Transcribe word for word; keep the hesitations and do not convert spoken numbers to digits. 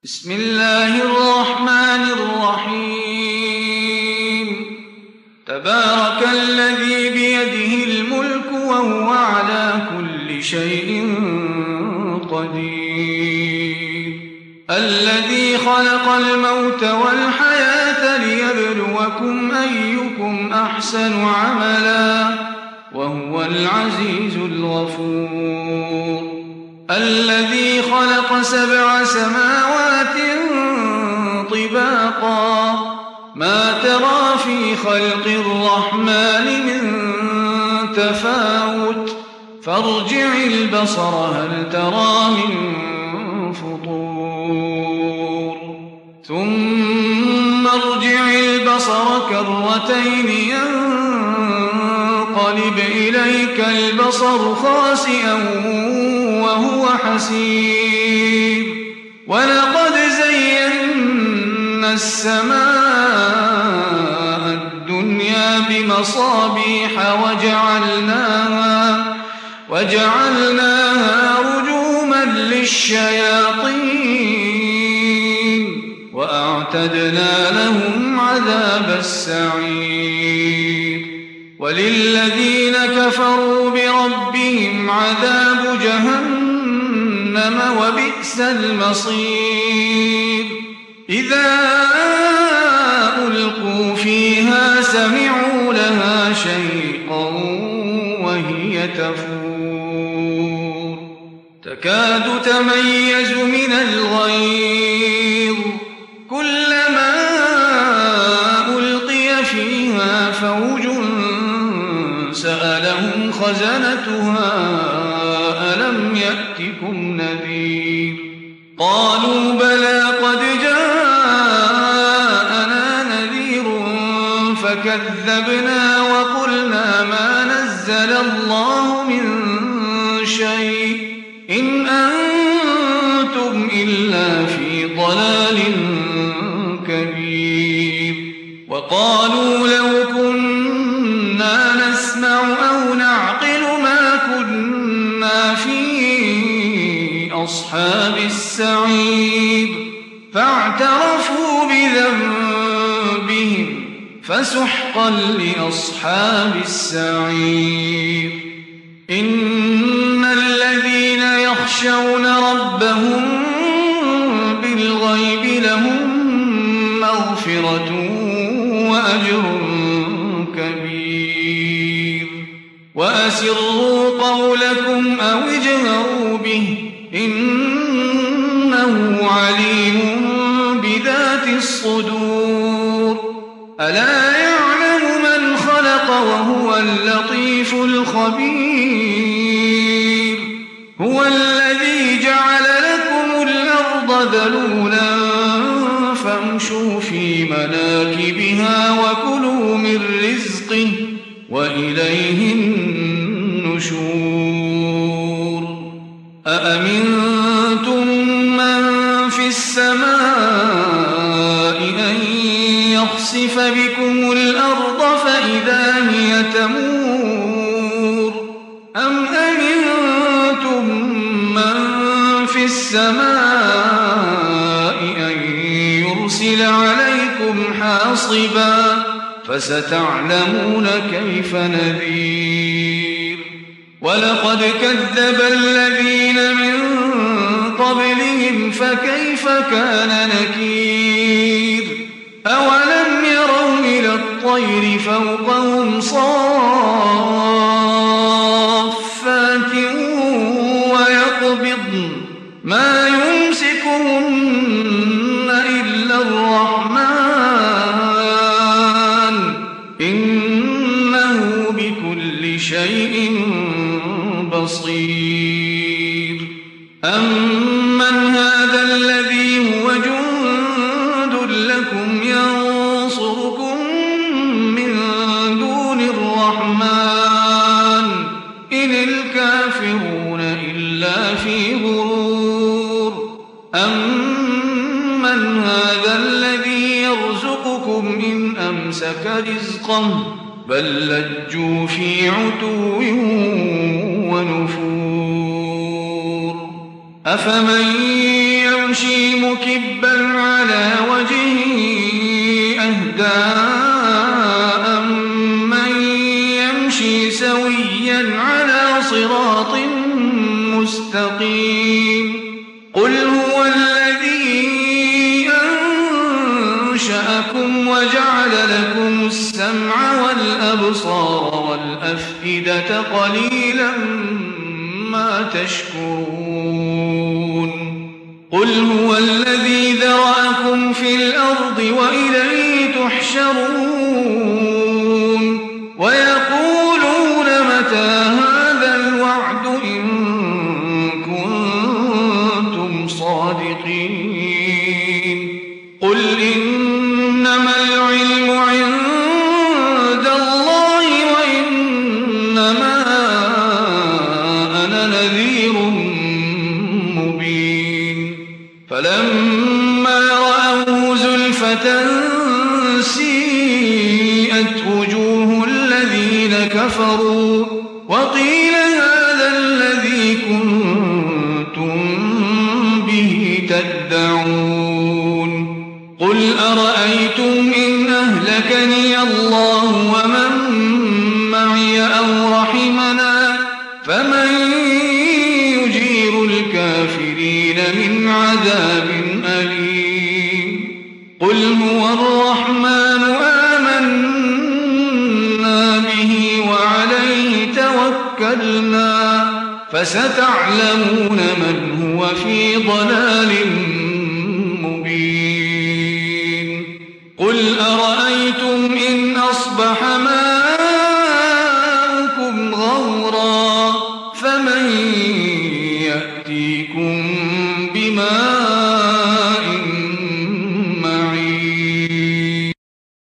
بسم الله الرحمن الرحيم تبارك الذي بيده الملك وهو على كل شيء قدير الذي خلق الموت والحياة ليبلوكم أيكم أحسن عملا وهو العزيز الغفور الذي خلق سبع سماوات طباقا ما ترى في خلق الرحمن من تفاوت فارجع البصر هل ترى من فطور ثم ارجع البصر كرتين ينقلب إليك البصر خاسئا وهو حسير ولقد زينا السماء الدنيا بمصابيح وجعلناها, وجعلناها رجوما للشياطين وأعتدنا لهم عذاب السعير وللذين كفروا بربهم عذاب جهنم وبئس المصير إذا ألقوا فيها سمعوا لها شيقا وهي تفور تكاد تميز من الغيظ كلما ألقي فيها فوج سألهم خزنتها ألم يأتكم نذير قالوا بلى قد جاءنا نذير فكذبنا وقلنا ما نزل الله من شيء إن أنتم إلا في ضلال كبير وقالوا لو كنا نسمع أو نعقل ما كنا في أصحاب السعير فاعترفوا بذنبهم فسحقا لأصحاب السعير إن الذين يخشون ربهم بالغيب لهم مغفرة وأجر كبير وأسروا قولكم أو اجهروا به إنه عليم بذات الصدور ألا يعلم من خلق وهو اللطيف الخبير هو الذي جعل لكم الأرض ذلولا فامشوا في مناكبها وكلوا من رزقه وإليه النشور أأمنتم من في السماء أن يخسف بكم الأرض فإذا هي تمور أم أمنتم من في السماء أن يرسل عليكم حاصبا فستعلمون كيف نذير ولقد كذب الذين من قبلهم فكيف كان نكير أولم يروا إلى الطير فوقهم صافات ويقبضن ما يمسكهن إلا الرحمن إنه بكل شيء بصير أمن هذا الذي هو جند لكم ينصركم من دون الرحمن إن الكافرون إلا في غرور أمن هذا الذي يرزقكم إن أمسك رزقه بل لجوا في عتو ونفور أفمن يمشي مكبا على وجهه أهدى أمن يمشي سويا على صراط مستقيم قل هو الذي أنشأكم وجعل لكم السمع والأبصار والأفئدة قليلا ما تشكرون قل هو الذي ذرأكم في الأرض وإليه تحشرون ويقولون متى هذا الوعد إن كنتم صادقين قل إنما العلم عند الله وإنما أنا نذير مبين فلما رأوه زلفة سيئت وجوه الذين كفروا وقيل هذا الذي كنتم به تدعون قل أرأيتم إن أهلكني الله ومن معي أو رحمنا فمن يجير الكافرين من عذاب أليم قل هو الرحمن آمنا به وعليه توكلنا فستعلمون من هو في ضلال